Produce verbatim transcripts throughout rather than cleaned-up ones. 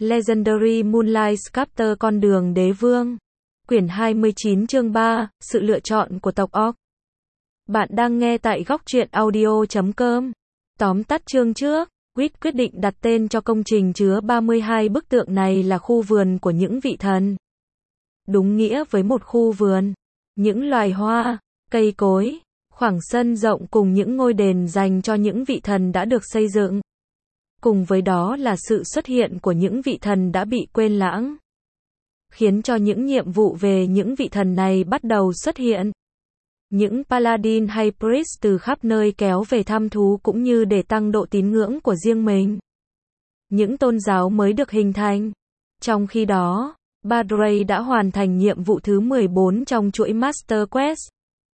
Legendary Moonlight Sculptor Con đường đế vương. Quyển hai mươi chín chương ba, sự lựa chọn của tộc Orc. Bạn đang nghe tại góc truyện audio chấm com. Tóm tắt chương trước, Wit quyết định đặt tên cho công trình chứa ba mươi hai bức tượng này là khu vườn của những vị thần. Đúng nghĩa với một khu vườn, những loài hoa, cây cối, khoảng sân rộng cùng những ngôi đền dành cho những vị thần đã được xây dựng. Cùng với đó là sự xuất hiện của những vị thần đã bị quên lãng, khiến cho những nhiệm vụ về những vị thần này bắt đầu xuất hiện. Những paladin hay priest từ khắp nơi kéo về thăm thú cũng như để tăng độ tín ngưỡng của riêng mình. Những tôn giáo mới được hình thành. Trong khi đó, Badrey đã hoàn thành nhiệm vụ thứ mười bốn trong chuỗi Master Quest.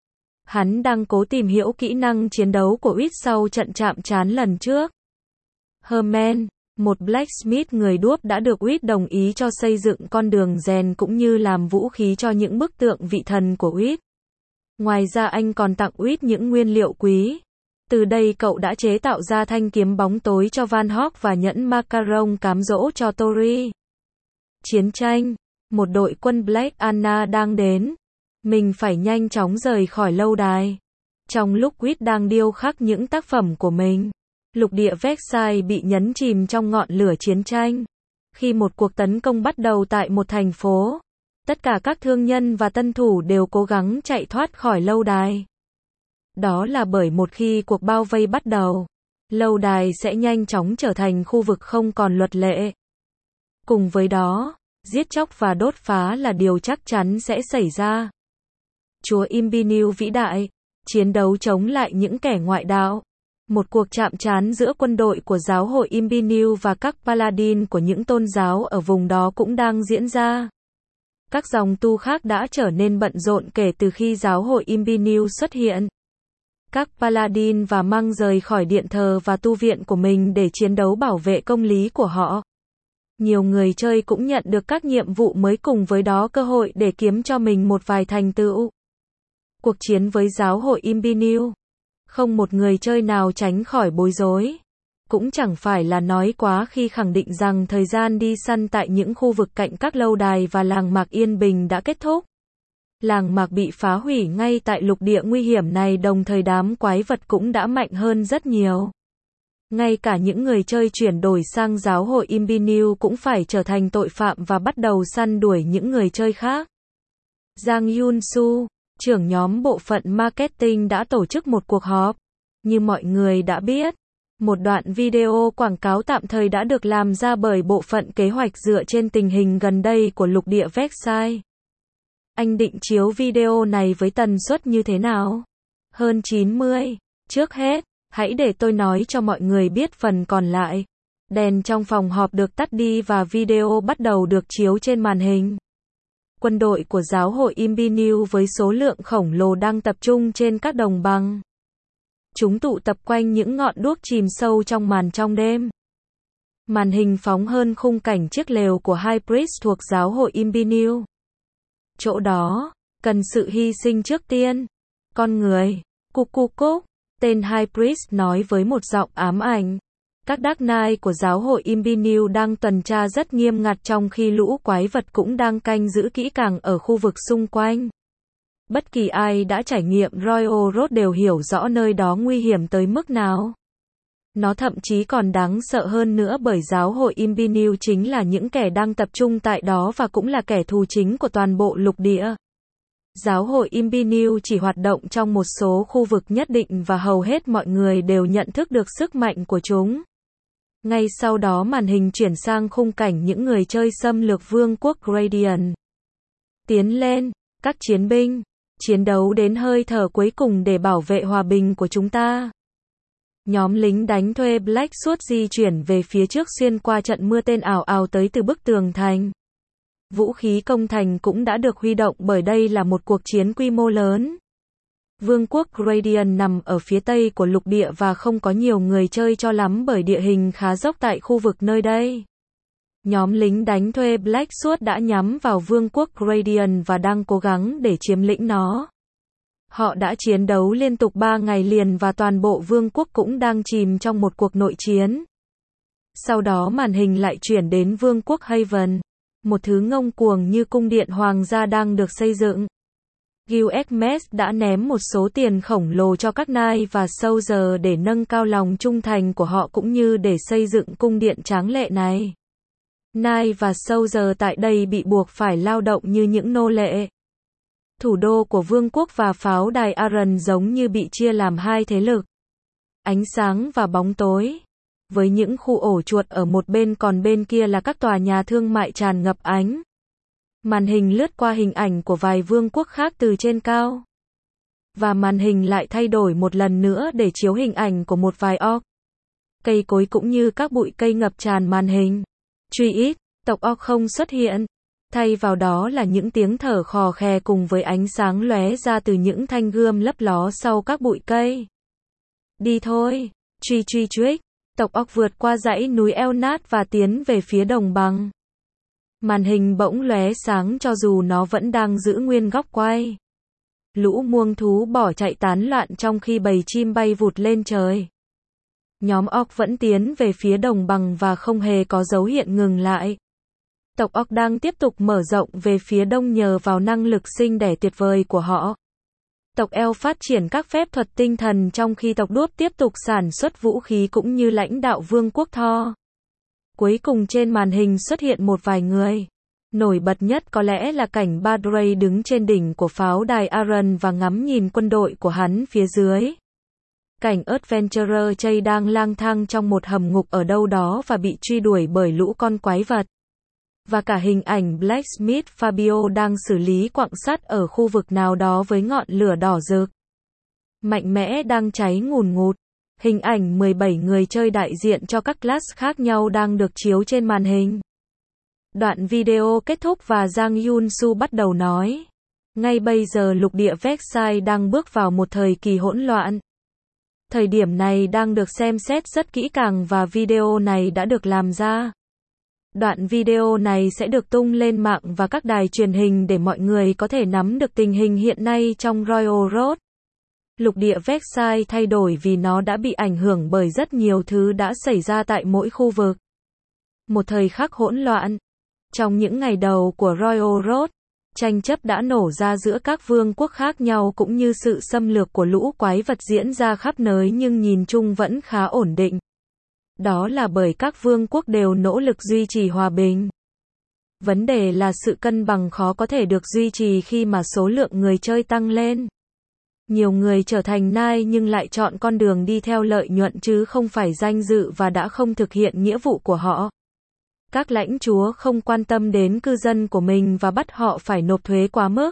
Hắn đang cố tìm hiểu kỹ năng chiến đấu của Wit sau trận chạm trán lần trước. Herman, một blacksmith người đuốc đã được Wit đồng ý cho xây dựng con đường rèn cũng như làm vũ khí cho những bức tượng vị thần của Wit. Ngoài ra anh còn tặng Wit những nguyên liệu quý. Từ đây cậu đã chế tạo ra thanh kiếm bóng tối cho Van Hawk và nhẫn macaron cám dỗ cho Tori. Chiến tranh. Một đội quân Black Anna đang đến. Mình phải nhanh chóng rời khỏi lâu đài. Trong lúc Wit đang điêu khắc những tác phẩm của mình, lục địa Vexai bị nhấn chìm trong ngọn lửa chiến tranh. Khi một cuộc tấn công bắt đầu tại một thành phố, tất cả các thương nhân và tân thủ đều cố gắng chạy thoát khỏi lâu đài. Đó là bởi một khi cuộc bao vây bắt đầu, lâu đài sẽ nhanh chóng trở thành khu vực không còn luật lệ. Cùng với đó, giết chóc và đốt phá là điều chắc chắn sẽ xảy ra. Chúa Imbiniu vĩ đại, chiến đấu chống lại những kẻ ngoại đạo. Một cuộc chạm trán giữa quân đội của giáo hội Imbiniu và các paladin của những tôn giáo ở vùng đó cũng đang diễn ra. Các dòng tu khác đã trở nên bận rộn kể từ khi giáo hội Imbiniu xuất hiện. Các paladin và Monk rời khỏi điện thờ và tu viện của mình để chiến đấu bảo vệ công lý của họ. Nhiều người chơi cũng nhận được các nhiệm vụ mới cùng với đó cơ hội để kiếm cho mình một vài thành tựu. Cuộc chiến với giáo hội Imbiniu. Không một người chơi nào tránh khỏi bối rối. Cũng chẳng phải là nói quá khi khẳng định rằng thời gian đi săn tại những khu vực cạnh các lâu đài và làng mạc yên bình đã kết thúc. Làng mạc bị phá hủy ngay tại lục địa nguy hiểm này, đồng thời đám quái vật cũng đã mạnh hơn rất nhiều. Ngay cả những người chơi chuyển đổi sang giáo hội Imbiniu cũng phải trở thành tội phạm và bắt đầu săn đuổi những người chơi khác. Giang Yun-su, trưởng nhóm bộ phận marketing đã tổ chức một cuộc họp. Như mọi người đã biết, một đoạn video quảng cáo tạm thời đã được làm ra bởi bộ phận kế hoạch dựa trên tình hình gần đây của lục địa Vexai. Anh định chiếu video này với tần suất như thế nào? Hơn chín mươi. Trước hết, hãy để tôi nói cho mọi người biết phần còn lại. Đèn trong phòng họp được tắt đi và video bắt đầu được chiếu trên màn hình. Quân đội của giáo hội Imbiniu với số lượng khổng lồ đang tập trung trên các đồng bằng. Chúng tụ tập quanh những ngọn đuốc chìm sâu trong màn trong đêm. Màn hình phóng hơn khung cảnh chiếc lều của High Priest thuộc giáo hội Imbiniu. Chỗ đó, cần sự hy sinh trước tiên. Con người, cục cục cúc, tên High Priest nói với một giọng ám ảnh. Các Dark Knight của giáo hội Imbiniu đang tuần tra rất nghiêm ngặt trong khi lũ quái vật cũng đang canh giữ kỹ càng ở khu vực xung quanh. Bất kỳ ai đã trải nghiệm Royal Road đều hiểu rõ nơi đó nguy hiểm tới mức nào. Nó thậm chí còn đáng sợ hơn nữa bởi giáo hội Imbiniu chính là những kẻ đang tập trung tại đó và cũng là kẻ thù chính của toàn bộ lục địa. Giáo hội Imbiniu chỉ hoạt động trong một số khu vực nhất định và hầu hết mọi người đều nhận thức được sức mạnh của chúng. Ngay sau đó màn hình chuyển sang khung cảnh những người chơi xâm lược vương quốc Gradient. Tiến lên, các chiến binh, chiến đấu đến hơi thở cuối cùng để bảo vệ hòa bình của chúng ta. Nhóm lính đánh thuê Black suốt di chuyển về phía trước xuyên qua trận mưa tên ảo ảo tới từ bức tường thành. Vũ khí công thành cũng đã được huy động bởi đây là một cuộc chiến quy mô lớn. Vương quốc Gradient nằm ở phía tây của lục địa và không có nhiều người chơi cho lắm bởi địa hình khá dốc tại khu vực nơi đây. Nhóm lính đánh thuê Black Sword đã nhắm vào vương quốc Gradient và đang cố gắng để chiếm lĩnh nó. Họ đã chiến đấu liên tục ba ngày liền và toàn bộ vương quốc cũng đang chìm trong một cuộc nội chiến. Sau đó màn hình lại chuyển đến Vương quốc Haven, một thứ ngông cuồng như cung điện hoàng gia đang được xây dựng. Gilgamesh đã ném một số tiền khổng lồ cho các Knight và Soldier để nâng cao lòng trung thành của họ cũng như để xây dựng cung điện tráng lệ này. Knight và Soldier tại đây bị buộc phải lao động như những nô lệ. Thủ đô của vương quốc và pháo đài Aran giống như bị chia làm hai thế lực. Ánh sáng và bóng tối. Với những khu ổ chuột ở một bên còn bên kia là các tòa nhà thương mại tràn ngập ánh. Màn hình lướt qua hình ảnh của vài vương quốc khác từ trên cao. Và màn hình lại thay đổi một lần nữa để chiếu hình ảnh của một vài orc. Cây cối cũng như các bụi cây ngập tràn màn hình. Truy ít, tộc orc không xuất hiện. Thay vào đó là những tiếng thở khò khè cùng với ánh sáng lóe ra từ những thanh gươm lấp ló sau các bụi cây. Đi thôi, truy truy truých. Tộc orc vượt qua dãy núi Elnat và tiến về phía đồng bằng. Màn hình bỗng lóe sáng cho dù nó vẫn đang giữ nguyên góc quay. Lũ muông thú bỏ chạy tán loạn trong khi bầy chim bay vụt lên trời. Nhóm orc vẫn tiến về phía đồng bằng và không hề có dấu hiện ngừng lại. Tộc orc đang tiếp tục mở rộng về phía đông nhờ vào năng lực sinh đẻ tuyệt vời của họ. Tộc Elf phát triển các phép thuật tinh thần trong khi tộc Đuốc tiếp tục sản xuất vũ khí cũng như lãnh đạo vương quốc Thor. Cuối cùng trên màn hình xuất hiện một vài người. Nổi bật nhất có lẽ là cảnh Badrey đứng trên đỉnh của pháo đài Aran và ngắm nhìn quân đội của hắn phía dưới. Cảnh Adventurer Jay đang lang thang trong một hầm ngục ở đâu đó và bị truy đuổi bởi lũ con quái vật. Và cả hình ảnh Blacksmith Fabio đang xử lý quặng sắt ở khu vực nào đó với ngọn lửa đỏ rực. Mạnh mẽ đang cháy ngùn ngụt. Hình ảnh mười bảy người chơi đại diện cho các class khác nhau đang được chiếu trên màn hình. Đoạn video kết thúc và Jang Yun-su bắt đầu nói. Ngay bây giờ lục địa Vexai đang bước vào một thời kỳ hỗn loạn. Thời điểm này đang được xem xét rất kỹ càng và video này đã được làm ra. Đoạn video này sẽ được tung lên mạng và các đài truyền hình để mọi người có thể nắm được tình hình hiện nay trong Royal Road. Lục địa Vexai thay đổi vì nó đã bị ảnh hưởng bởi rất nhiều thứ đã xảy ra tại mỗi khu vực. Một thời khắc hỗn loạn. Trong những ngày đầu của Royal Road, tranh chấp đã nổ ra giữa các vương quốc khác nhau cũng như sự xâm lược của lũ quái vật diễn ra khắp nơi nhưng nhìn chung vẫn khá ổn định. Đó là bởi các vương quốc đều nỗ lực duy trì hòa bình. Vấn đề là sự cân bằng khó có thể được duy trì khi mà số lượng người chơi tăng lên. Nhiều người trở thành nai nhưng lại chọn con đường đi theo lợi nhuận chứ không phải danh dự và đã không thực hiện nghĩa vụ của họ. Các lãnh chúa không quan tâm đến cư dân của mình và bắt họ phải nộp thuế quá mức.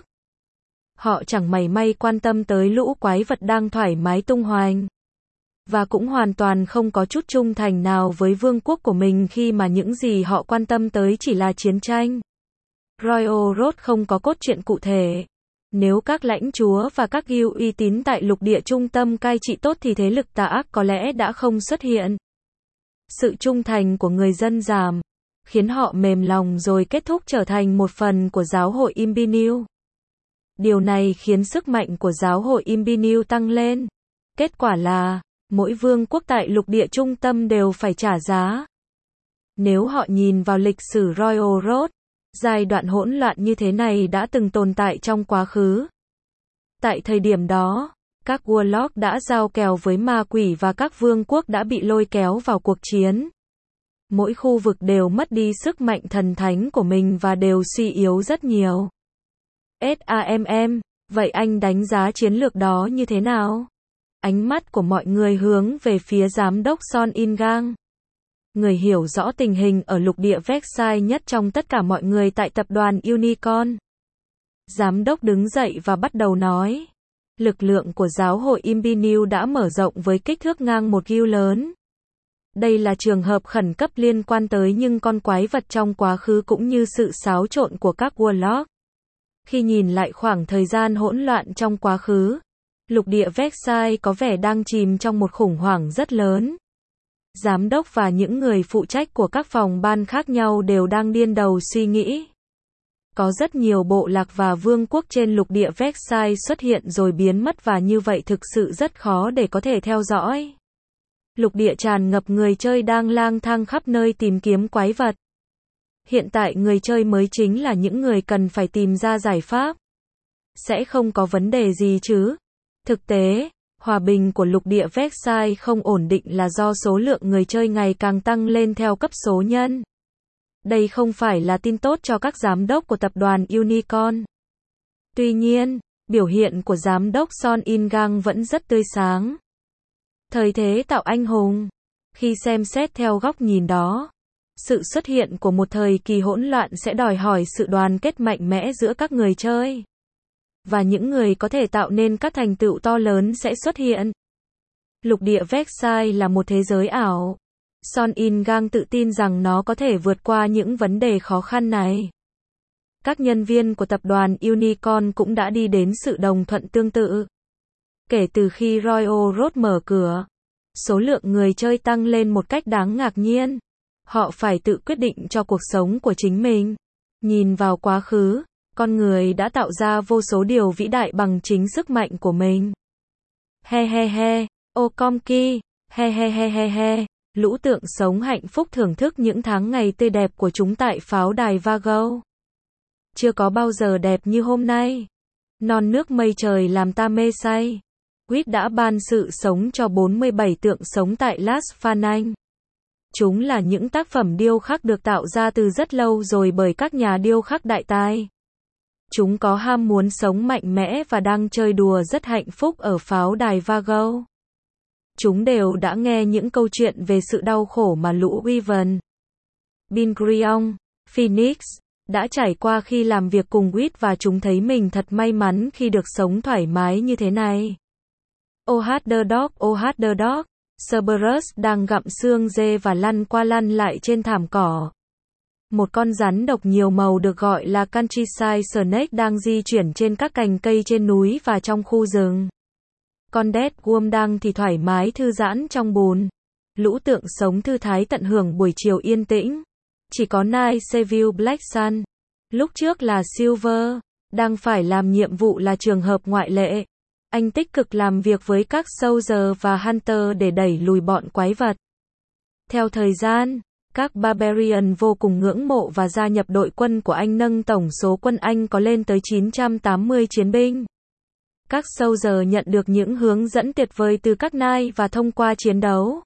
Họ chẳng mảy may quan tâm tới lũ quái vật đang thoải mái tung hoành. Và cũng hoàn toàn không có chút trung thành nào với vương quốc của mình khi mà những gì họ quan tâm tới chỉ là chiến tranh. Royal Road không có cốt truyện cụ thể. Nếu các lãnh chúa và các guild uy tín tại lục địa trung tâm cai trị tốt thì thế lực tà ác có lẽ đã không xuất hiện. Sự trung thành của người dân giảm, khiến họ mềm lòng rồi kết thúc trở thành một phần của giáo hội Imbinil. Điều này khiến sức mạnh của giáo hội Imbinil tăng lên. Kết quả là, mỗi vương quốc tại lục địa trung tâm đều phải trả giá. Nếu họ nhìn vào lịch sử Royal Road, giai đoạn hỗn loạn như thế này đã từng tồn tại trong quá khứ. Tại thời điểm đó, các warlock đã giao kèo với ma quỷ và các vương quốc đã bị lôi kéo vào cuộc chiến. Mỗi khu vực đều mất đi sức mạnh thần thánh của mình và đều suy yếu rất nhiều. SAMM, vậy anh đánh giá chiến lược đó như thế nào? Ánh mắt của mọi người hướng về phía giám đốc Son In-gang. Người hiểu rõ tình hình ở lục địa Vexai nhất trong tất cả mọi người tại tập đoàn Unicorn. Giám đốc đứng dậy và bắt đầu nói. Lực lượng của giáo hội Imbinil đã mở rộng với kích thước ngang một guild lớn. Đây là trường hợp khẩn cấp liên quan tới những con quái vật trong quá khứ cũng như sự xáo trộn của các warlock. Khi nhìn lại khoảng thời gian hỗn loạn trong quá khứ, lục địa Vexai có vẻ đang chìm trong một khủng hoảng rất lớn. Giám đốc và những người phụ trách của các phòng ban khác nhau đều đang điên đầu suy nghĩ. Có rất nhiều bộ lạc và vương quốc trên lục địa Vexai xuất hiện rồi biến mất và như vậy thực sự rất khó để có thể theo dõi. Lục địa tràn ngập người chơi đang lang thang khắp nơi tìm kiếm quái vật. Hiện tại người chơi mới chính là những người cần phải tìm ra giải pháp. Sẽ không có vấn đề gì chứ? Thực tế, hòa bình của lục địa Vexai không ổn định là do số lượng người chơi ngày càng tăng lên theo cấp số nhân. Đây không phải là tin tốt cho các giám đốc của tập đoàn Unicorn. Tuy nhiên, biểu hiện của giám đốc Son In-gang vẫn rất tươi sáng. Thời thế tạo anh hùng. Khi xem xét theo góc nhìn đó, sự xuất hiện của một thời kỳ hỗn loạn sẽ đòi hỏi sự đoàn kết mạnh mẽ giữa các người chơi. Và những người có thể tạo nên các thành tựu to lớn sẽ xuất hiện. Lục địa Vexai là một thế giới ảo. Son In-gang tự tin rằng nó có thể vượt qua những vấn đề khó khăn này. Các nhân viên của tập đoàn Unicorn cũng đã đi đến sự đồng thuận tương tự. Kể từ khi Royal Road mở cửa, số lượng người chơi tăng lên một cách đáng ngạc nhiên. Họ phải tự quyết định cho cuộc sống của chính mình. Nhìn vào quá khứ, con người đã tạo ra vô số điều vĩ đại bằng chính sức mạnh của mình. He he he, Okomki, he he he he he, lũ tượng sống hạnh phúc thưởng thức những tháng ngày tươi đẹp của chúng tại pháo đài Vago. Chưa có bao giờ đẹp như hôm nay. Non nước mây trời làm ta mê say. Quýt đã ban sự sống cho bốn mươi bảy tượng sống tại Las Phananh. Chúng là những tác phẩm điêu khắc được tạo ra từ rất lâu rồi bởi các nhà điêu khắc đại tài. Chúng có ham muốn sống mạnh mẽ và đang chơi đùa rất hạnh phúc ở pháo đài Vago. Chúng đều đã nghe những câu chuyện về sự đau khổ mà lũ Wyvern, Bingrion, Phoenix đã trải qua khi làm việc cùng Quýt và chúng thấy mình thật may mắn khi được sống thoải mái như thế này. Oh the dog, oh the dog, Cerberus đang gặm xương dê và lăn qua lăn lại trên thảm cỏ. Một con rắn độc nhiều màu được gọi là Countryside Snake đang di chuyển trên các cành cây trên núi và trong khu rừng. Con Dead Worm đang thì thoải mái thư giãn trong bùn. Lũ tượng sống thư thái tận hưởng buổi chiều yên tĩnh. Chỉ có Night Seville Black Sun, lúc trước là Silver, đang phải làm nhiệm vụ là trường hợp ngoại lệ. Anh tích cực làm việc với các Soldier và Hunter để đẩy lùi bọn quái vật. Theo thời gian, các Barbarian vô cùng ngưỡng mộ và gia nhập đội quân của anh nâng tổng số quân Anh có lên tới chín trăm tám mươi chiến binh. Các Soldier nhận được những hướng dẫn tuyệt vời từ các Knight và thông qua chiến đấu.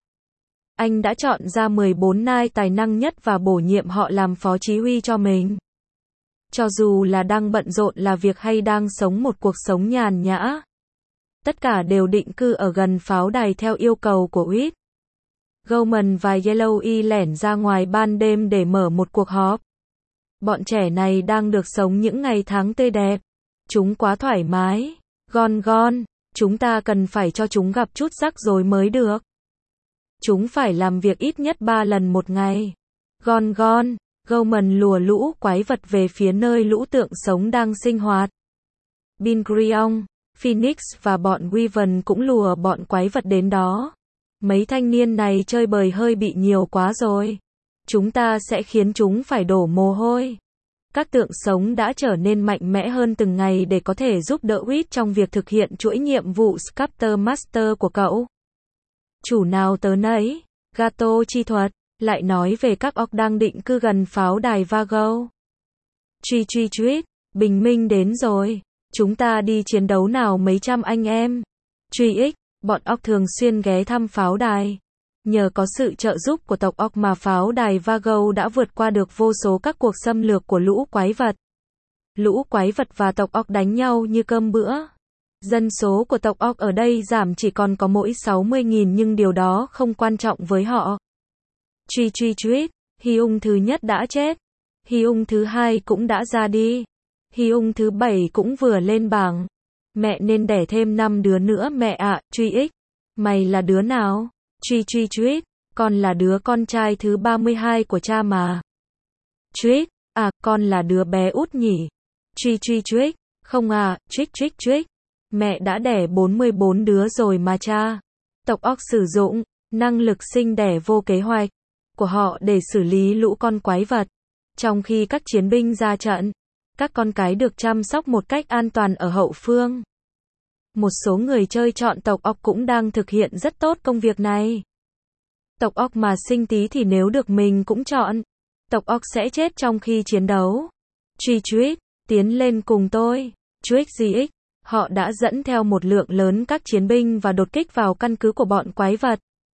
Anh đã chọn ra mười bốn Knight tài năng nhất và bổ nhiệm họ làm phó chí huy cho mình. Cho dù là đang bận rộn là việc hay đang sống một cuộc sống nhàn nhã, tất cả đều định cư ở gần pháo đài theo yêu cầu của Quýt. Gorman và Yellowy lẻn ra ngoài ban đêm để mở một cuộc họp. Bọn trẻ này đang được sống những ngày tháng tươi đẹp. Chúng quá thoải mái. Gon gon, chúng ta cần phải cho chúng gặp chút rắc rối mới được. Chúng phải làm việc ít nhất ba lần một ngày. Gon gon, Gorman lùa lũ quái vật về phía nơi lũ tượng sống đang sinh hoạt. Bingrion, Phoenix và bọn Wyvern cũng lùa bọn quái vật đến đó. Mấy thanh niên này chơi bời hơi bị nhiều quá rồi. Chúng ta sẽ khiến chúng phải đổ mồ hôi. Các tượng sống đã trở nên mạnh mẽ hơn từng ngày để có thể giúp đỡ Quýt trong việc thực hiện chuỗi nhiệm vụ Sculptor Master của cậu. Chủ nào tớ nấy, Gato chi thuật, lại nói về các orc đang định cư gần pháo đài Vago. Truy truy truýt, bình minh đến rồi. Chúng ta đi chiến đấu nào mấy trăm anh em. Truy ích, bọn orc thường xuyên ghé thăm pháo đài. Nhờ có sự trợ giúp của tộc orc mà pháo đài Vago đã vượt qua được vô số các cuộc xâm lược của lũ quái vật. Lũ quái vật và tộc orc đánh nhau như cơm bữa. Dân số của tộc orc ở đây giảm chỉ còn có mỗi sáu mươi nghìn nhưng điều đó không quan trọng với họ. Truy truy truýt, Hyung thứ nhất đã chết. Hyung thứ hai cũng đã ra đi. Hyung thứ bảy cũng vừa lên bảng. Mẹ nên đẻ thêm năm đứa nữa mẹ ạ. À, truy ích. Mày là đứa nào? Truy truy truýt, con là đứa con trai thứ ba mươi hai của cha mà. Truýt, à, con là đứa bé út nhỉ? Truy truy truýt, không à, truýt truýt truýt. Mẹ đã đẻ bốn mươi bốn đứa rồi mà cha. Tộc orc sử dụng năng lực sinh đẻ vô kế hoạch của họ để xử lý lũ con quái vật. Trong khi các chiến binh ra trận, các con cái được chăm sóc một cách an toàn ở hậu phương. Một số người chơi chọn tộc orc cũng đang thực hiện rất tốt công việc này. Tộc Orc mà sinh tí thì nếu được mình cũng chọn. Tộc Orc sẽ chết trong khi chiến đấu. Truy Truy, tiến lên cùng tôi. Truy giê ích, họ đã dẫn theo một lượng lớn các chiến binh và đột kích vào căn cứ của bọn quái vật.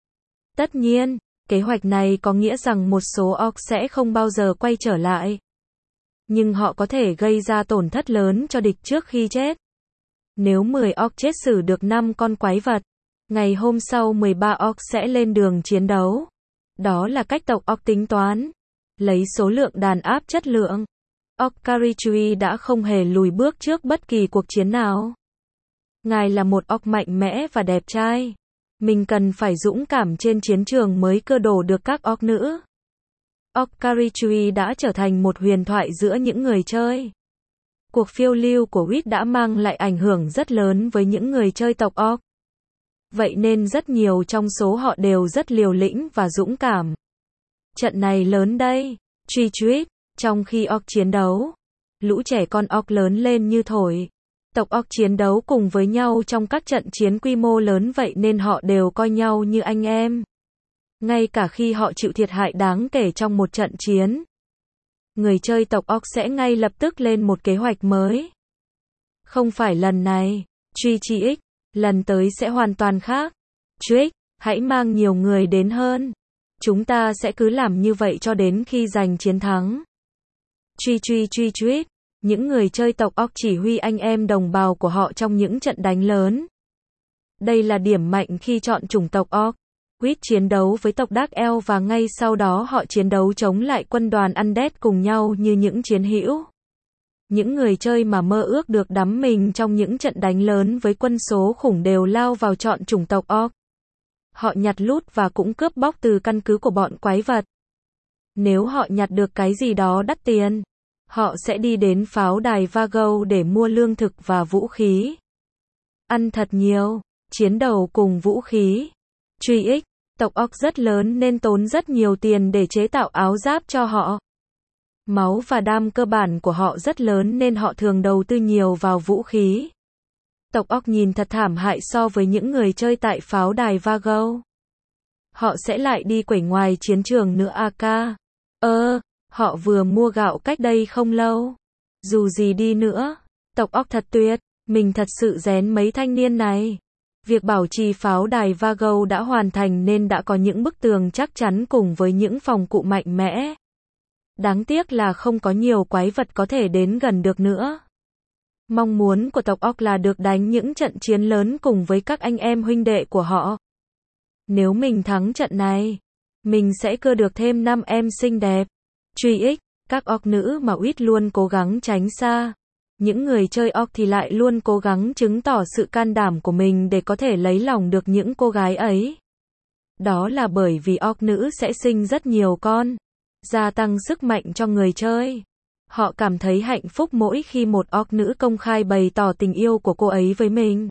Tất nhiên, kế hoạch này có nghĩa rằng một số Orc sẽ không bao giờ quay trở lại. Nhưng họ có thể gây ra tổn thất lớn cho địch trước khi chết. Nếu mười Orc chết xử được năm con quái vật, ngày hôm sau mười ba Orc sẽ lên đường chiến đấu. Đó là cách tộc Orc tính toán. Lấy số lượng đàn áp chất lượng. Orc Carichui đã không hề lùi bước trước bất kỳ cuộc chiến nào. Ngài là một Orc mạnh mẽ và đẹp trai. Mình cần phải dũng cảm trên chiến trường mới cơ đổ được các Orc nữ. Orc Carichui đã trở thành một huyền thoại giữa những người chơi. Cuộc phiêu lưu của Wit đã mang lại ảnh hưởng rất lớn với những người chơi tộc Orc. Vậy nên rất nhiều trong số họ đều rất liều lĩnh và dũng cảm. Trận này lớn đây. Truy Truy, trong khi Orc chiến đấu, lũ trẻ con Orc lớn lên như thổi. Tộc Orc chiến đấu cùng với nhau trong các trận chiến quy mô lớn vậy nên họ đều coi nhau như anh em. Ngay cả khi họ chịu thiệt hại đáng kể trong một trận chiến, người chơi tộc Orc sẽ ngay lập tức lên một kế hoạch mới. Không phải lần này, Truy Chi X, lần tới sẽ hoàn toàn khác. Truy, hãy mang nhiều người đến hơn. Chúng ta sẽ cứ làm như vậy cho đến khi giành chiến thắng. Truy truy truy truy, những người chơi tộc Orc chỉ huy anh em đồng bào của họ trong những trận đánh lớn. Đây là điểm mạnh khi chọn chủng tộc Orc. Wit chiến đấu với tộc Dark Elf và ngay sau đó họ chiến đấu chống lại quân đoàn Undead cùng nhau như những chiến hữu. Những người chơi mà mơ ước được đắm mình trong những trận đánh lớn với quân số khủng đều lao vào chọn chủng tộc Orc. Họ nhặt loot và cũng cướp bóc từ căn cứ của bọn quái vật. Nếu họ nhặt được cái gì đó đắt tiền, họ sẽ đi đến pháo đài Vago để mua lương thực và vũ khí. Ăn thật nhiều, chiến đấu cùng vũ khí. Truy X, tộc Orc rất lớn nên tốn rất nhiều tiền để chế tạo áo giáp cho họ. Máu và đam cơ bản của họ rất lớn nên họ thường đầu tư nhiều vào vũ khí. Tộc Orc nhìn thật thảm hại so với những người chơi tại pháo đài Vago. Họ sẽ lại đi quẩy ngoài chiến trường nữa a ca. Ơ, họ vừa mua gạo cách đây không lâu. Dù gì đi nữa, tộc Orc thật tuyệt, mình thật sự rén mấy thanh niên này. Việc bảo trì pháo đài Vago đã hoàn thành nên đã có những bức tường chắc chắn cùng với những phòng cụ mạnh mẽ. Đáng tiếc là không có nhiều quái vật có thể đến gần được nữa. Mong muốn của tộc Orc là được đánh những trận chiến lớn cùng với các anh em huynh đệ của họ. Nếu mình thắng trận này, mình sẽ cưa được thêm năm em xinh đẹp. Truy X, các Orc nữ mà Wit luôn cố gắng tránh xa. Những người chơi Orc thì lại luôn cố gắng chứng tỏ sự can đảm của mình để có thể lấy lòng được những cô gái ấy. Đó là bởi vì Orc nữ sẽ sinh rất nhiều con, gia tăng sức mạnh cho người chơi. Họ cảm thấy hạnh phúc mỗi khi một Orc nữ công khai bày tỏ tình yêu của cô ấy với mình.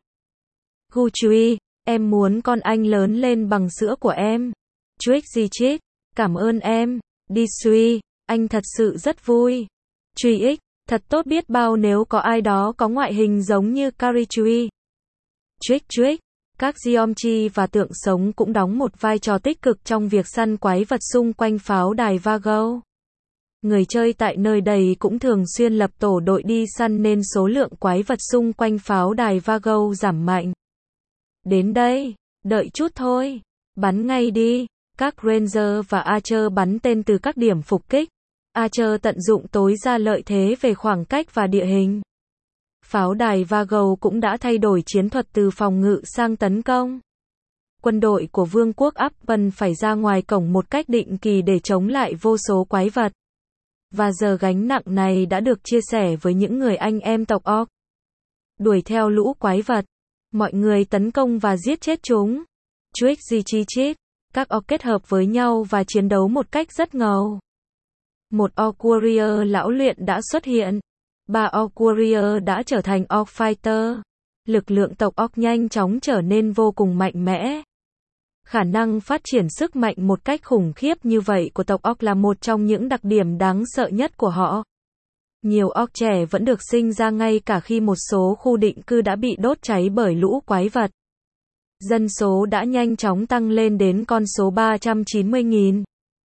Guchui, em muốn con anh lớn lên bằng sữa của em. Trixie, cảm ơn em. Disui, anh thật sự rất vui. Truy X, thật tốt biết bao nếu có ai đó có ngoại hình giống như Carichui. Trick Trick, các Geomchi và tượng sống cũng đóng một vai trò tích cực trong việc săn quái vật xung quanh pháo đài Vago. Người chơi tại nơi đây cũng thường xuyên lập tổ đội đi săn nên số lượng quái vật xung quanh pháo đài Vago giảm mạnh. Đến đây, đợi chút thôi, bắn ngay đi. Các Ranger và Archer bắn tên từ các điểm phục kích. Archer tận dụng tối đa lợi thế về khoảng cách và địa hình. Pháo đài Vago cũng đã thay đổi chiến thuật từ phòng ngự sang tấn công. Quân đội của Vương quốc Appen phải ra ngoài cổng một cách định kỳ để chống lại vô số quái vật. Và giờ gánh nặng này đã được chia sẻ với những người anh em tộc Orc. Đuổi theo lũ quái vật, mọi người tấn công và giết chết chúng. Trick gì chi chít, các Orc kết hợp với nhau và chiến đấu một cách rất ngầu. Một Orc Warrior lão luyện đã xuất hiện. Ba Orc Warrior đã trở thành Orc Fighter. Lực lượng tộc Orc nhanh chóng trở nên vô cùng mạnh mẽ. Khả năng phát triển sức mạnh một cách khủng khiếp như vậy của tộc Orc là một trong những đặc điểm đáng sợ nhất của họ. Nhiều Orc trẻ vẫn được sinh ra ngay cả khi một số khu định cư đã bị đốt cháy bởi lũ quái vật. Dân số đã nhanh chóng tăng lên đến con số ba trăm chín mươi nghìn.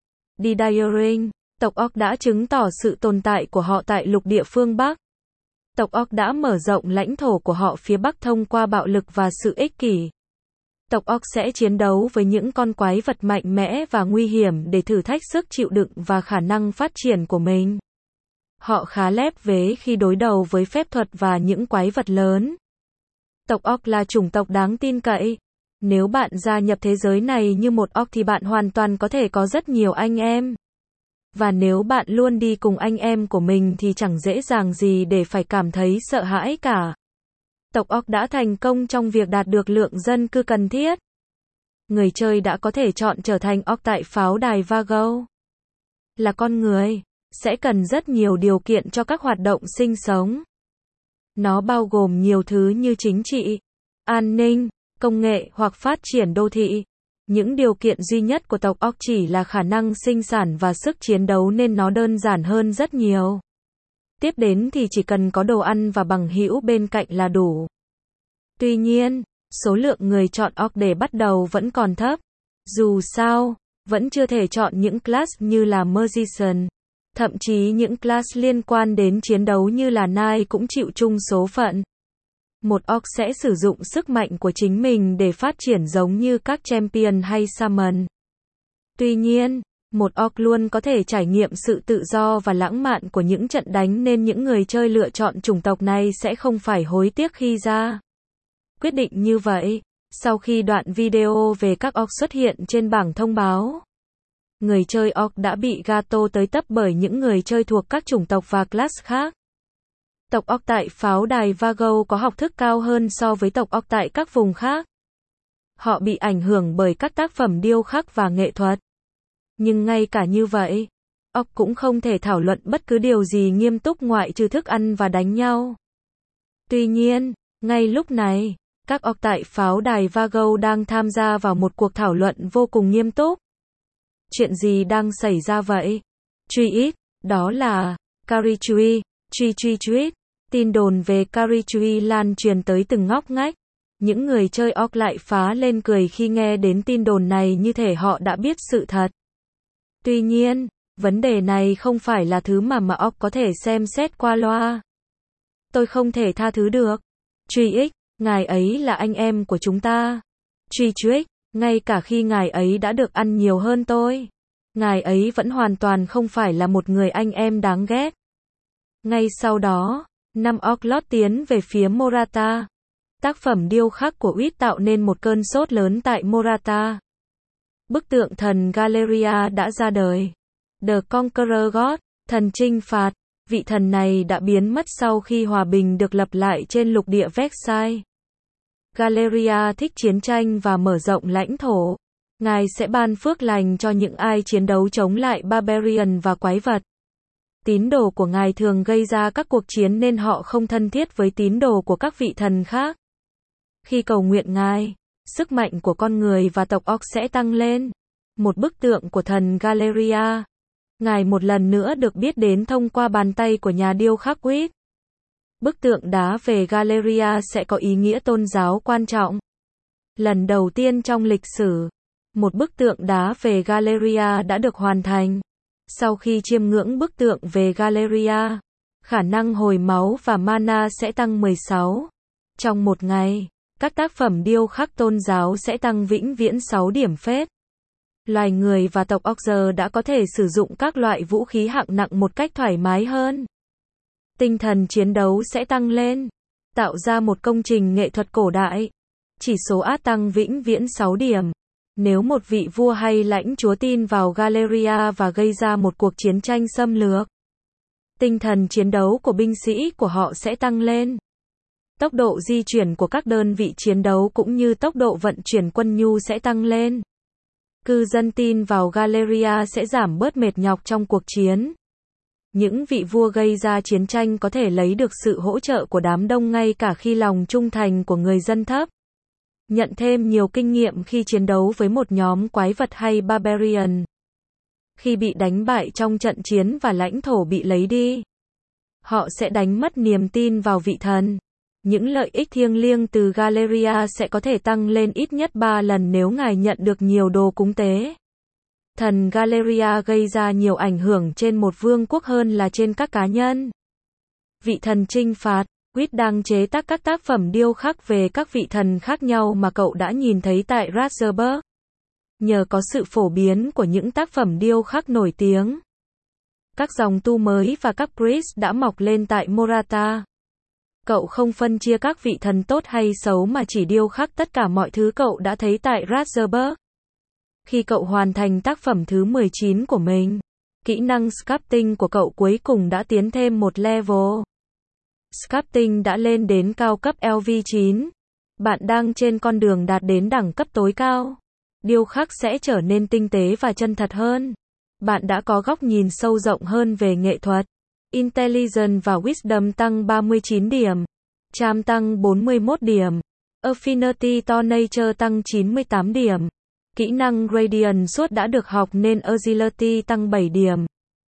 Didaring, tộc Orc đã chứng tỏ sự tồn tại của họ tại lục địa phương Bắc. Tộc Orc đã mở rộng lãnh thổ của họ phía Bắc thông qua bạo lực và sự ích kỷ. Tộc Orc sẽ chiến đấu với những con quái vật mạnh mẽ và nguy hiểm để thử thách sức chịu đựng và khả năng phát triển của mình. Họ khá lép vế khi đối đầu với phép thuật và những quái vật lớn. Tộc Orc là chủng tộc đáng tin cậy. Nếu bạn gia nhập thế giới này như một Orc thì bạn hoàn toàn có thể có rất nhiều anh em. Và nếu bạn luôn đi cùng anh em của mình thì chẳng dễ dàng gì để phải cảm thấy sợ hãi cả. Tộc Orc đã thành công trong việc đạt được lượng dân cư cần thiết. Người chơi đã có thể chọn trở thành Orc tại pháo đài Vargo. Là con người, sẽ cần rất nhiều điều kiện cho các hoạt động sinh sống. Nó bao gồm nhiều thứ như chính trị, an ninh, công nghệ hoặc phát triển đô thị. Những điều kiện duy nhất của tộc Orc chỉ là khả năng sinh sản và sức chiến đấu nên nó đơn giản hơn rất nhiều. Tiếp đến thì chỉ cần có đồ ăn và bằng hữu bên cạnh là đủ. Tuy nhiên, số lượng người chọn Orc để bắt đầu vẫn còn thấp. Dù sao, vẫn chưa thể chọn những class như là Magician. Thậm chí những class liên quan đến chiến đấu như là Knight cũng chịu chung số phận. Một Orc sẽ sử dụng sức mạnh của chính mình để phát triển giống như các champion hay summon. Tuy nhiên, một Orc luôn có thể trải nghiệm sự tự do và lãng mạn của những trận đánh nên những người chơi lựa chọn chủng tộc này sẽ không phải hối tiếc khi ra quyết định như vậy. Sau khi đoạn video về các Orc xuất hiện trên bảng thông báo, người chơi Orc đã bị gato tới tấp bởi những người chơi thuộc các chủng tộc và class khác. Tộc Orc tại pháo đài Vargo có học thức cao hơn so với tộc Orc tại các vùng khác. Họ bị ảnh hưởng bởi các tác phẩm điêu khắc và nghệ thuật. Nhưng ngay cả như vậy, Orc cũng không thể thảo luận bất cứ điều gì nghiêm túc ngoại trừ thức ăn và đánh nhau. Tuy nhiên, ngay lúc này, các Orc tại pháo đài Vargo đang tham gia vào một cuộc thảo luận vô cùng nghiêm túc. Chuyện gì đang xảy ra vậy? Truy ít, đó là Carichui, truy truy truy. Tin đồn về Carichui lan truyền tới từng ngóc ngách. Những người chơi Orc lại phá lên cười khi nghe đến tin đồn này như thể họ đã biết sự thật. Tuy nhiên, vấn đề này không phải là thứ mà mà Orc có thể xem xét qua loa. Tôi không thể tha thứ được. Truy X, ngài ấy là anh em của chúng ta. Truy Truy, ngay cả khi ngài ấy đã được ăn nhiều hơn tôi, ngài ấy vẫn hoàn toàn không phải là một người anh em đáng ghét. Ngay sau đó, năm Orc lót tiến về phía Morata. Tác phẩm điêu khắc của Uýt tạo nên một cơn sốt lớn tại Morata. Bức tượng thần Galeria đã ra đời. The Conqueror God, thần trinh phạt. Vị thần này đã biến mất sau khi hòa bình được lập lại trên lục địa Versailles. Galeria thích chiến tranh và mở rộng lãnh thổ. Ngài sẽ ban phước lành cho những ai chiến đấu chống lại Barbarian và quái vật. Tín đồ của ngài thường gây ra các cuộc chiến nên họ không thân thiết với tín đồ của các vị thần khác. Khi cầu nguyện ngài, sức mạnh của con người và tộc Orc sẽ tăng lên. Một bức tượng của thần Galeria. Ngài một lần nữa được biết đến thông qua bàn tay của nhà điêu khắc Uýt. Bức tượng đá về Galeria sẽ có ý nghĩa tôn giáo quan trọng. Lần đầu tiên trong lịch sử, một bức tượng đá về Galeria đã được hoàn thành. Sau khi chiêm ngưỡng bức tượng về Galeria, khả năng hồi máu và mana sẽ tăng mười sáu. Trong một ngày, các tác phẩm điêu khắc tôn giáo sẽ tăng vĩnh viễn sáu điểm phép. Loài người và tộc Orc giờ đã có thể sử dụng các loại vũ khí hạng nặng một cách thoải mái hơn. Tinh thần chiến đấu sẽ tăng lên, tạo ra một công trình nghệ thuật cổ đại. Chỉ số át tăng vĩnh viễn sáu điểm. Nếu một vị vua hay lãnh chúa tin vào Galeria và gây ra một cuộc chiến tranh xâm lược, tinh thần chiến đấu của binh sĩ của họ sẽ tăng lên. Tốc độ di chuyển của các đơn vị chiến đấu cũng như tốc độ vận chuyển quân nhu sẽ tăng lên. Cư dân tin vào Galeria sẽ giảm bớt mệt nhọc trong cuộc chiến. Những vị vua gây ra chiến tranh có thể lấy được sự hỗ trợ của đám đông ngay cả khi lòng trung thành của người dân thấp. Nhận thêm nhiều kinh nghiệm khi chiến đấu với một nhóm quái vật hay Barbarian. Khi bị đánh bại trong trận chiến và lãnh thổ bị lấy đi, họ sẽ đánh mất niềm tin vào vị thần. Những lợi ích thiêng liêng từ Galeria sẽ có thể tăng lên ít nhất ba lần nếu ngài nhận được nhiều đồ cúng tế. Thần Galeria gây ra nhiều ảnh hưởng trên một vương quốc hơn là trên các cá nhân. Vị thần trinh phạt. Quýt đang chế tác các tác phẩm điêu khắc về các vị thần khác nhau mà cậu đã nhìn thấy tại Ratzeburg. Nhờ có sự phổ biến của những tác phẩm điêu khắc nổi tiếng, các dòng tu mới và các priest đã mọc lên tại Morata. Cậu không phân chia các vị thần tốt hay xấu mà chỉ điêu khắc tất cả mọi thứ cậu đã thấy tại Ratzeburg. Khi cậu hoàn thành tác phẩm thứ mười chín của mình, kỹ năng sculpting của cậu cuối cùng đã tiến thêm một level. Sculpting đã lên đến cao cấp L V chín. Bạn đang trên con đường đạt đến đẳng cấp tối cao. Điêu khắc sẽ trở nên tinh tế và chân thật hơn. Bạn đã có góc nhìn sâu rộng hơn về nghệ thuật. Intelligence và Wisdom tăng ba mươi chín điểm. Charm tăng bốn mươi mốt điểm. Affinity to Nature tăng chín mươi tám điểm. Kỹ năng Radiant suốt đã được học nên Agility tăng bảy điểm.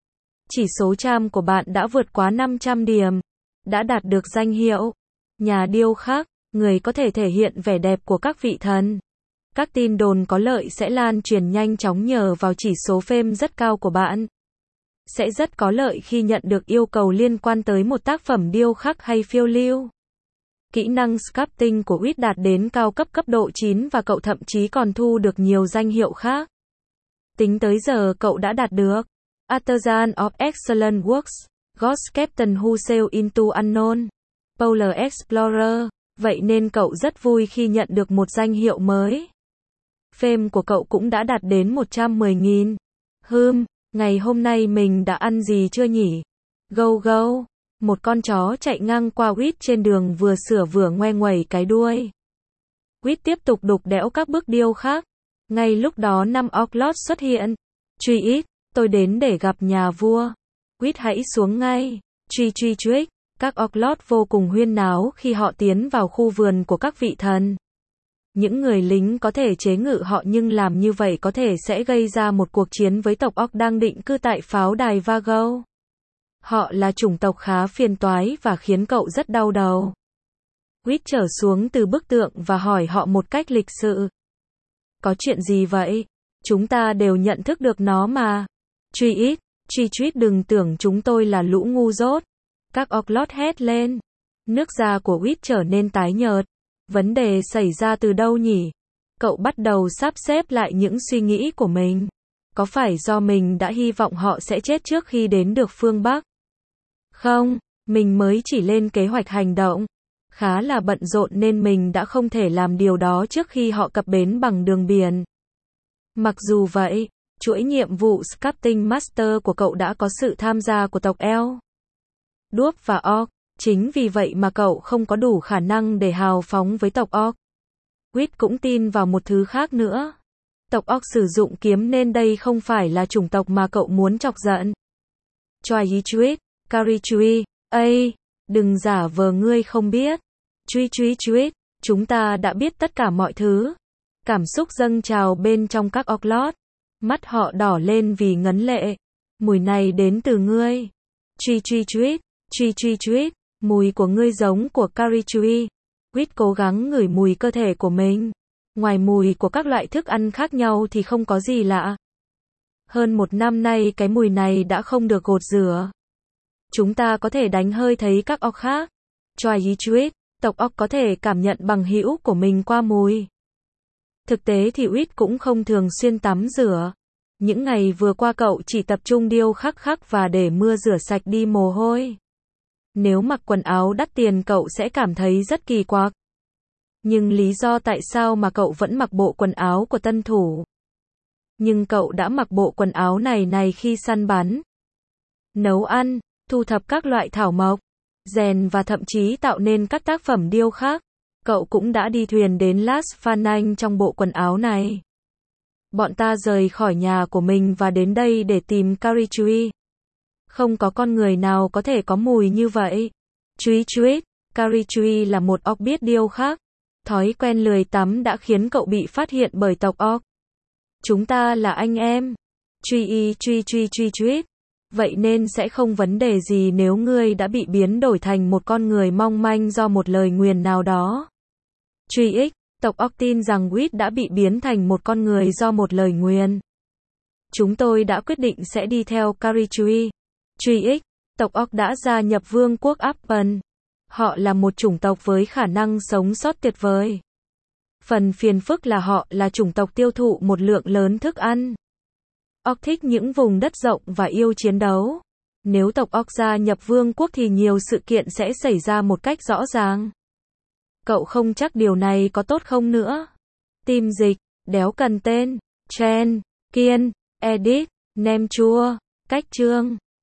Chỉ số Charm của bạn đã vượt quá năm trăm điểm. Đã đạt được danh hiệu nhà điêu khắc, người có thể thể hiện vẻ đẹp của các vị thần. Các tin đồn có lợi sẽ lan truyền nhanh chóng nhờ vào chỉ số fame rất cao của bạn. Sẽ rất có lợi khi nhận được yêu cầu liên quan tới một tác phẩm điêu khắc hay phiêu lưu. Kỹ năng sculpting của Quýt đạt đến cao cấp cấp độ chín và cậu thậm chí còn thu được nhiều danh hiệu khác. Tính tới giờ cậu đã đạt được Artisan of Excellent Works, Ghost Captain Who Sail into Unknown, Polar Explorer, vậy nên cậu rất vui khi nhận được một danh hiệu mới. Fame của cậu cũng đã đạt đến một trăm mười nghìn. Hừm, ngày hôm nay mình đã ăn gì chưa nhỉ? Go go. Một con chó chạy ngang qua Quýt trên đường vừa sửa vừa ngoe nguẩy cái đuôi. Quýt tiếp tục đục đẽo các bước điêu khắc. Ngay lúc đó năm Orclot xuất hiện. Truy ít, tôi đến để gặp nhà vua. Quýt hãy xuống ngay. Truy truy truy. Các Orclot vô cùng huyên náo khi họ tiến vào khu vườn của các vị thần. Những người lính có thể chế ngự họ nhưng làm như vậy có thể sẽ gây ra một cuộc chiến với tộc Orc đang định cư tại pháo đài Vago. Họ là chủng tộc khá phiền toái và khiến cậu rất đau đầu. Quýt trở xuống từ bức tượng và hỏi họ một cách lịch sự. Có chuyện gì vậy? Chúng ta đều nhận thức được nó mà. Truy ít, truy truýt đừng tưởng chúng tôi là lũ ngu dốt. Các Orclot hét lên. Nước da của Quýt trở nên tái nhợt. Vấn đề xảy ra từ đâu nhỉ? Cậu bắt đầu sắp xếp lại những suy nghĩ của mình. Có phải do mình đã hy vọng họ sẽ chết trước khi đến được phương Bắc? Không, mình mới chỉ lên kế hoạch hành động. Khá là bận rộn nên mình đã không thể làm điều đó trước khi họ cập bến bằng đường biển. Mặc dù vậy, chuỗi nhiệm vụ Sculpting Master của cậu đã có sự tham gia của tộc Elf, Dwarf và Orc. Chính vì vậy mà cậu không có đủ khả năng để hào phóng với tộc Orc. Quýt cũng tin vào một thứ khác nữa. Tộc Orc sử dụng kiếm nên đây không phải là chủng tộc mà cậu muốn chọc giận. Choi Yi Chuit, Kari Chui, ây, đừng giả vờ ngươi không biết. Chui Chui Chuit, chúng ta đã biết tất cả mọi thứ. Cảm xúc dâng trào bên trong các Orclot. Mắt họ đỏ lên vì ngấn lệ. Mùi này đến từ ngươi. Chui Chui Chuit, Chui Chui Chuit. Mùi của ngươi giống của Kari Chui. Quýt cố gắng ngửi mùi cơ thể của mình. Ngoài mùi của các loại thức ăn khác nhau thì không có gì lạ. Hơn một năm nay cái mùi này đã không được gột rửa. Chúng ta có thể đánh hơi thấy các Orc khác. Choi Yi Chuit, tộc Orc có thể cảm nhận bằng hữu của mình qua mùi. Thực tế thì Quýt cũng không thường xuyên tắm rửa. Những ngày vừa qua cậu chỉ tập trung điêu khắc khắc và để mưa rửa sạch đi mồ hôi. Nếu mặc quần áo đắt tiền cậu sẽ cảm thấy rất kỳ quặc. Nhưng lý do tại sao mà cậu vẫn mặc bộ quần áo của tân thủ? Nhưng cậu đã mặc bộ quần áo này này khi săn bắn, nấu ăn, thu thập các loại thảo mộc, rèn và thậm chí tạo nên các tác phẩm điêu khắc. Cậu cũng đã đi thuyền đến Las Fanang trong bộ quần áo này. Bọn ta rời khỏi nhà của mình và đến đây để tìm Kari Chui. Không có con người nào có thể có mùi như vậy. Chui Chuit, Kari Chui là một Orc biết điêu khắc. Thói quen lười tắm đã khiến cậu bị phát hiện bởi tộc Orc. Chúng ta là anh em. Chui y chui chui chui chuit. Vậy nên sẽ không vấn đề gì nếu ngươi đã bị biến đổi thành một con người mong manh do một lời nguyền nào đó. Truy ích, tộc Orc tin rằng Wit đã bị biến thành một con người do một lời nguyền. Chúng tôi đã quyết định sẽ đi theo Carichui. Truy ích, tộc Orc đã gia nhập vương quốc Appen. Họ là một chủng tộc với khả năng sống sót tuyệt vời. Phần phiền phức là họ là chủng tộc tiêu thụ một lượng lớn thức ăn. Orc thích những vùng đất rộng và yêu chiến đấu. Nếu tộc Orc gia nhập vương quốc thì nhiều sự kiện sẽ xảy ra một cách rõ ràng. Cậu không chắc điều này có tốt không nữa. Tim dịch, đéo cần tên, Chen, Kiên, Edit, Nem chua, cách chương.